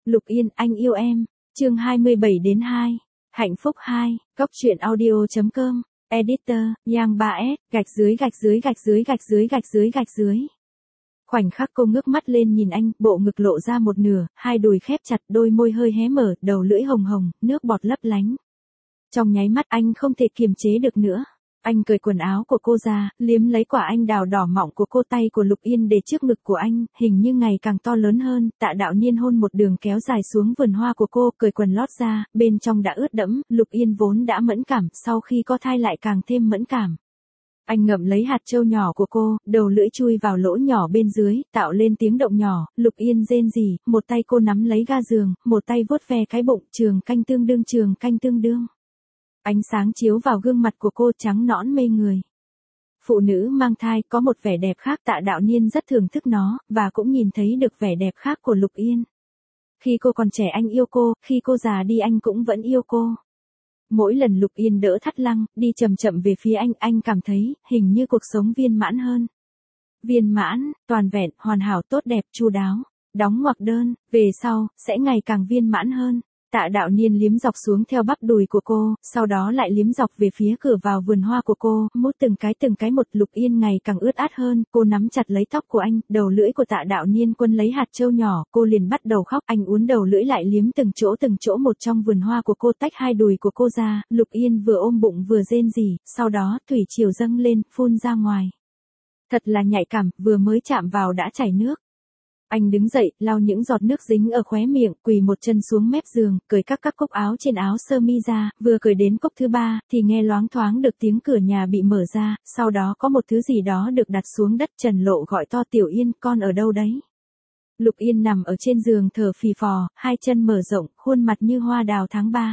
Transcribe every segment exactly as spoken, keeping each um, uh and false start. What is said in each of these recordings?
Lục Yên, anh yêu em. Chương hai mươi bảy đến hai. Hạnh phúc hai. Góc truyện audio.com. Editor, Yang ba S, gạch dưới gạch dưới gạch dưới gạch dưới gạch dưới gạch dưới. Khoảnh khắc cô ngước mắt lên nhìn anh, bộ ngực lộ ra một nửa, hai đùi khép chặt, đôi môi hơi hé mở, đầu lưỡi hồng hồng, nước bọt lấp lánh. Trong nháy mắt anh không thể kiềm chế được nữa. Anh cởi quần áo của cô ra, liếm lấy quả anh đào đỏ mọng của cô, tay của Lục Yên để trước ngực của anh, hình như ngày càng to lớn hơn. Tạ Đạo Niên hôn một đường kéo dài xuống vườn hoa của cô, cởi quần lót ra, bên trong đã ướt đẫm. Lục Yên vốn đã mẫn cảm, sau khi có thai lại càng thêm mẫn cảm. Anh ngậm lấy hạt trâu nhỏ của cô, đầu lưỡi chui vào lỗ nhỏ bên dưới, tạo lên tiếng động nhỏ. Lục Yên rên rỉ, một tay cô nắm lấy ga giường, một tay vuốt ve cái bụng, trường canh tương đương trường canh tương đương. Ánh sáng chiếu vào gương mặt của cô trắng nõn mê người. Phụ nữ mang thai có một vẻ đẹp khác, Tạ Đạo Niên rất thưởng thức nó, và cũng nhìn thấy được vẻ đẹp khác của Lục Yên. Khi cô còn trẻ anh yêu cô, khi cô già đi anh cũng vẫn yêu cô. Mỗi lần Lục Yên đỡ thắt lưng, đi chậm chậm về phía anh, anh cảm thấy, hình như cuộc sống viên mãn hơn. Viên mãn, toàn vẹn, hoàn hảo, tốt đẹp, chu đáo. Đóng ngoặc đơn, về sau, sẽ ngày càng viên mãn hơn. Tạ Đạo Niên liếm dọc xuống theo bắp đùi của cô, sau đó lại liếm dọc về phía cửa vào vườn hoa của cô, mút từng cái từng cái một. Lục Yên ngày càng ướt át hơn, cô nắm chặt lấy tóc của anh, đầu lưỡi của Tạ Đạo Niên quấn lấy hạt trâu nhỏ, cô liền bắt đầu khóc, anh uốn đầu lưỡi lại liếm từng chỗ từng chỗ một trong vườn hoa của cô, tách hai đùi của cô ra. Lục Yên vừa ôm bụng vừa rên rỉ, sau đó thủy triều dâng lên, phun ra ngoài. Thật là nhạy cảm, vừa mới chạm vào đã chảy nước. Anh đứng dậy, lau những giọt nước dính ở khóe miệng, quỳ một chân xuống mép giường, cởi các các cúc áo trên áo sơ mi ra, vừa cởi đến cúc thứ ba, thì nghe loáng thoáng được tiếng cửa nhà bị mở ra, sau đó có một thứ gì đó được đặt xuống đất. Trần Lộ gọi to, Tiểu Yên, con ở đâu đấy? Lục Yên nằm ở trên giường thở phì phò, hai chân mở rộng, khuôn mặt như hoa đào tháng ba.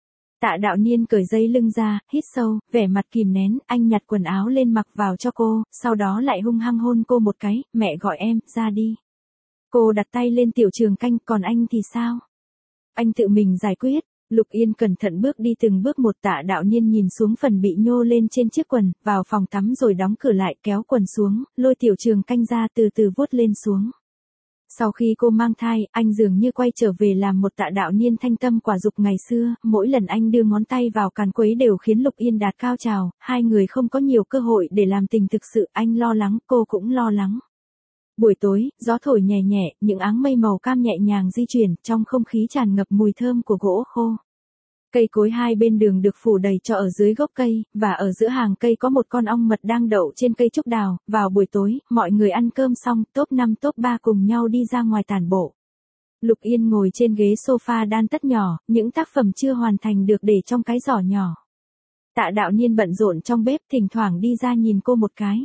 Tạ Đạo Niên cởi dây lưng ra, hít sâu, vẻ mặt kìm nén, anh nhặt quần áo lên mặc vào cho cô, sau đó lại hung hăng hôn cô một cái, mẹ gọi em, ra đi. Cô đặt tay lên Tiểu Trường Canh, còn anh thì sao? Anh tự mình giải quyết. Lục Yên cẩn thận bước đi từng bước một. Tạ Đạo Niên nhìn xuống phần bị nhô lên trên chiếc quần, vào phòng tắm rồi đóng cửa lại, kéo quần xuống, lôi Tiểu Trường Canh ra, từ từ vuốt lên xuống. Sau khi cô mang thai, anh dường như quay trở về làm một Tạ Đạo Niên thanh tâm quả dục ngày xưa, mỗi lần anh đưa ngón tay vào càn quấy đều khiến Lục Yên đạt cao trào, hai người không có nhiều cơ hội để làm tình thực sự, anh lo lắng, cô cũng lo lắng. Buổi tối, gió thổi nhẹ nhẹ, những áng mây màu cam nhẹ nhàng di chuyển, trong không khí tràn ngập mùi thơm của gỗ khô. Cây cối hai bên đường được phủ đầy cho ở dưới gốc cây, và ở giữa hàng cây có một con ong mật đang đậu trên cây trúc đào. Vào buổi tối, mọi người ăn cơm xong, top năm top ba cùng nhau đi ra ngoài tản bộ. Lục Yên ngồi trên ghế sofa đan tất nhỏ, những tác phẩm chưa hoàn thành được để trong cái giỏ nhỏ. Tạ Đạo Niên bận rộn trong bếp, thỉnh thoảng đi ra nhìn cô một cái.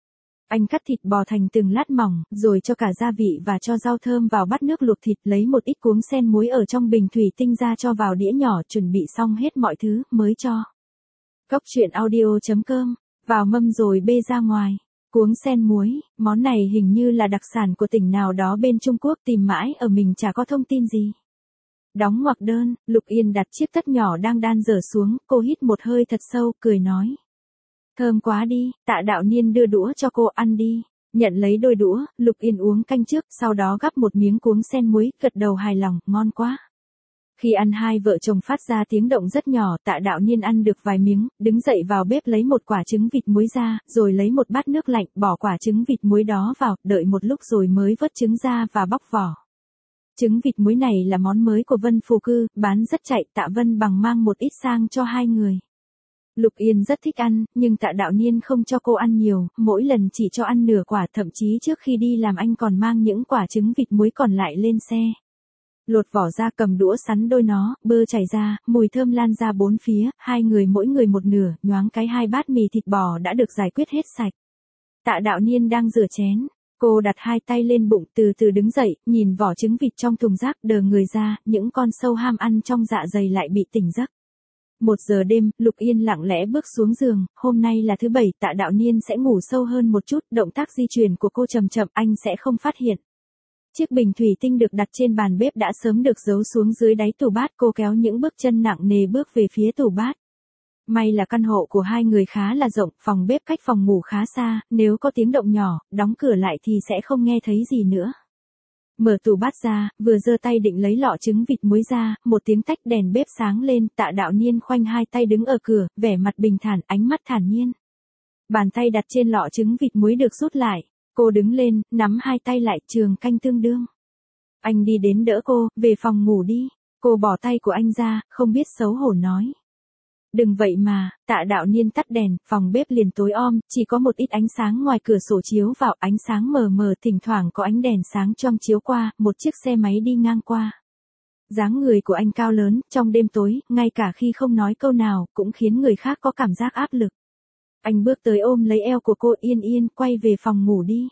Anh cắt thịt bò thành từng lát mỏng, rồi cho cả gia vị và cho rau thơm vào bát nước luộc thịt, lấy một ít cuống sen muối ở trong bình thủy tinh ra cho vào đĩa nhỏ, chuẩn bị xong hết mọi thứ, mới cho. Góc truyện audio.com, vào mâm rồi bê ra ngoài. Cuống sen muối, món này hình như là đặc sản của tỉnh nào đó bên Trung Quốc, tìm mãi ở mình chả có thông tin gì. Đóng ngoặc đơn, Lục Yên đặt chiếc tất nhỏ đang đan dở xuống, cô hít một hơi thật sâu, cười nói. Thơm quá đi. Tạ Đạo Niên đưa đũa cho cô, ăn đi. Nhận lấy đôi đũa, Lục Yên uống canh trước, sau đó gắp một miếng cuống sen muối, gật đầu hài lòng, ngon quá. Khi ăn hai vợ chồng phát ra tiếng động rất nhỏ, Tạ Đạo Niên ăn được vài miếng, đứng dậy vào bếp lấy một quả trứng vịt muối ra, rồi lấy một bát nước lạnh, bỏ quả trứng vịt muối đó vào, đợi một lúc rồi mới vớt trứng ra và bóc vỏ. Trứng vịt muối này là món mới của Vân Phù Cư, bán rất chạy, Tạ Vân Bằng mang một ít sang cho hai người. Lục Yên rất thích ăn, nhưng Tạ Đạo Niên không cho cô ăn nhiều, mỗi lần chỉ cho ăn nửa quả, thậm chí trước khi đi làm anh còn mang những quả trứng vịt muối còn lại lên xe. Lột vỏ ra, cầm đũa sắn đôi nó, bơ chảy ra, mùi thơm lan ra bốn phía, hai người mỗi người một nửa, nhoáng cái hai bát mì thịt bò đã được giải quyết hết sạch. Tạ Đạo Niên đang rửa chén, cô đặt hai tay lên bụng, từ từ đứng dậy, nhìn vỏ trứng vịt trong thùng rác, đờ người ra, những con sâu ham ăn trong dạ dày lại bị tỉnh giấc. Một giờ đêm, Lục Yên lặng lẽ bước xuống giường, hôm nay là thứ bảy, Tạ Đạo Niên sẽ ngủ sâu hơn một chút, động tác di chuyển của cô chậm chậm, anh sẽ không phát hiện. Chiếc bình thủy tinh được đặt trên bàn bếp đã sớm được giấu xuống dưới đáy tủ bát, cô kéo những bước chân nặng nề bước về phía tủ bát. May là căn hộ của hai người khá là rộng, phòng bếp cách phòng ngủ khá xa, nếu có tiếng động nhỏ, đóng cửa lại thì sẽ không nghe thấy gì nữa. Mở tủ bát ra, vừa giơ tay định lấy lọ trứng vịt muối ra, một tiếng tách đèn bếp sáng lên, Tạ Đạo Niên khoanh hai tay đứng ở cửa, vẻ mặt bình thản, ánh mắt thản nhiên. Bàn tay đặt trên lọ trứng vịt muối được rút lại, cô đứng lên, nắm hai tay lại, Trường Canh tương đương. Anh đi đến đỡ cô, về phòng ngủ đi. Cô bỏ tay của anh ra, không biết xấu hổ nói. Đừng vậy mà. Tạ Đạo Niên tắt đèn, phòng bếp liền tối om, chỉ có một ít ánh sáng ngoài cửa sổ chiếu vào, ánh sáng mờ mờ, thỉnh thoảng có ánh đèn sáng choang chiếu qua, một chiếc xe máy đi ngang qua. Dáng người của anh cao lớn, trong đêm tối, ngay cả khi không nói câu nào, cũng khiến người khác có cảm giác áp lực. Anh bước tới ôm lấy eo của cô, Yên Yên, quay về phòng ngủ đi.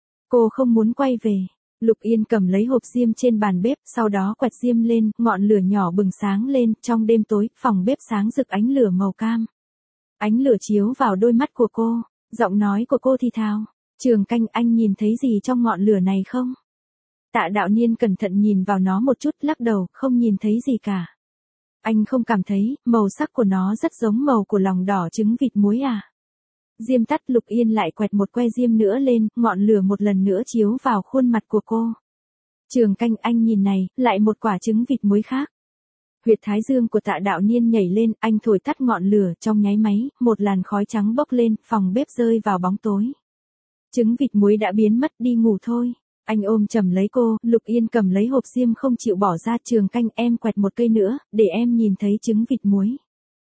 Cô không muốn quay về. Lục Yên cầm lấy hộp diêm trên bàn bếp, sau đó quẹt diêm lên, ngọn lửa nhỏ bừng sáng lên, trong đêm tối, phòng bếp sáng rực ánh lửa màu cam. Ánh lửa chiếu vào đôi mắt của cô, giọng nói của cô thì thào, Trường Canh, anh nhìn thấy gì trong ngọn lửa này không? Tạ Đạo Niên cẩn thận nhìn vào nó một chút, lắc đầu, không nhìn thấy gì cả. Anh không cảm thấy, màu sắc của nó rất giống màu của lòng đỏ trứng vịt muối à? Diêm tắt, Lục Yên lại quẹt một que diêm nữa lên, ngọn lửa một lần nữa chiếu vào khuôn mặt của cô. Trường Canh, anh nhìn này, lại một quả trứng vịt muối khác. Huyệt thái dương của Tạ Đạo Niên nhảy lên, anh thổi tắt ngọn lửa, trong nháy máy, một làn khói trắng bốc lên, phòng bếp rơi vào bóng tối. Trứng vịt muối đã biến mất, đi ngủ thôi. Anh ôm chầm lấy cô, Lục Yên cầm lấy hộp diêm không chịu bỏ ra, Trường Canh, em quẹt một cây nữa, để em nhìn thấy trứng vịt muối.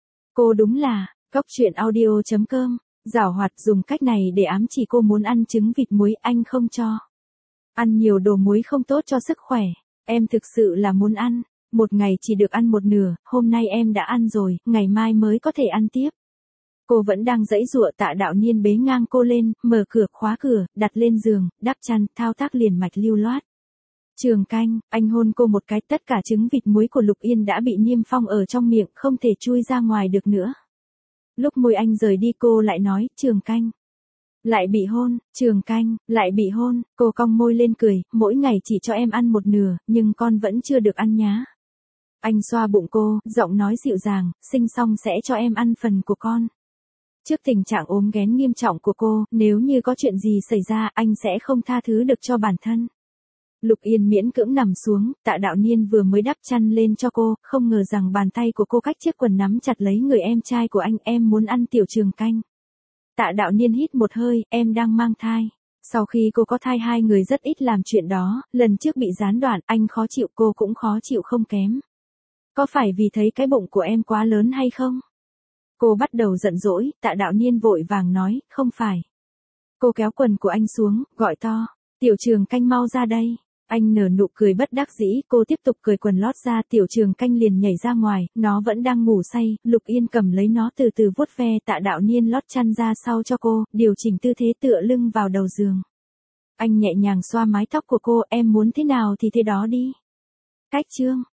Cô đúng là, Cóc Truyện Audio chấm com. Giảo hoạt, dùng cách này để ám chỉ cô muốn ăn trứng vịt muối, anh không cho. Ăn nhiều đồ muối không tốt cho sức khỏe. Em thực sự là muốn ăn. Một ngày chỉ được ăn một nửa, hôm nay em đã ăn rồi, ngày mai mới có thể ăn tiếp. Cô vẫn đang giãy giụa. Tạ Đạo Niên bế ngang cô lên, mở cửa, khóa cửa, đặt lên giường, đắp chăn, thao tác liền mạch lưu loát. Trường Canh, anh hôn cô một cái, tất cả trứng vịt muối của Lục Yên đã bị niêm phong ở trong miệng, không thể chui ra ngoài được nữa. Lúc môi anh rời đi cô lại nói, Trường Canh. Lại bị hôn, Trường Canh, lại bị hôn, cô cong môi lên cười, mỗi ngày chỉ cho em ăn một nửa, nhưng con vẫn chưa được ăn nhá. Anh xoa bụng cô, giọng nói dịu dàng, sinh xong sẽ cho em ăn phần của con. Trước tình trạng ốm nghén nghiêm trọng của cô, nếu như có chuyện gì xảy ra, anh sẽ không tha thứ được cho bản thân. Lục Yên miễn cưỡng nằm xuống, Tạ Đạo Niên vừa mới đắp chăn lên cho cô, không ngờ rằng bàn tay của cô cách chiếc quần nắm chặt lấy người em trai của anh, em muốn ăn tiểu Trường Canh. Tạ Đạo Niên hít một hơi, em đang mang thai. Sau khi cô có thai hai người rất ít làm chuyện đó, lần trước bị gián đoạn, anh khó chịu, cô cũng khó chịu không kém. Có phải vì thấy cái bụng của em quá lớn hay không? Cô bắt đầu giận dỗi, Tạ Đạo Niên vội vàng nói, không phải. Cô kéo quần của anh xuống, gọi to, tiểu Trường Canh mau ra đây. Anh nở nụ cười bất đắc dĩ, cô tiếp tục cởi quần lót ra, tiểu Trường Canh liền nhảy ra ngoài, nó vẫn đang ngủ say, Lục Yên cầm lấy nó từ từ vuốt ve. Tạ Đạo Niên lót chăn ra sau cho cô, điều chỉnh tư thế tựa lưng vào đầu giường. Anh nhẹ nhàng xoa mái tóc của cô, em muốn thế nào thì thế đó đi. Cách chương.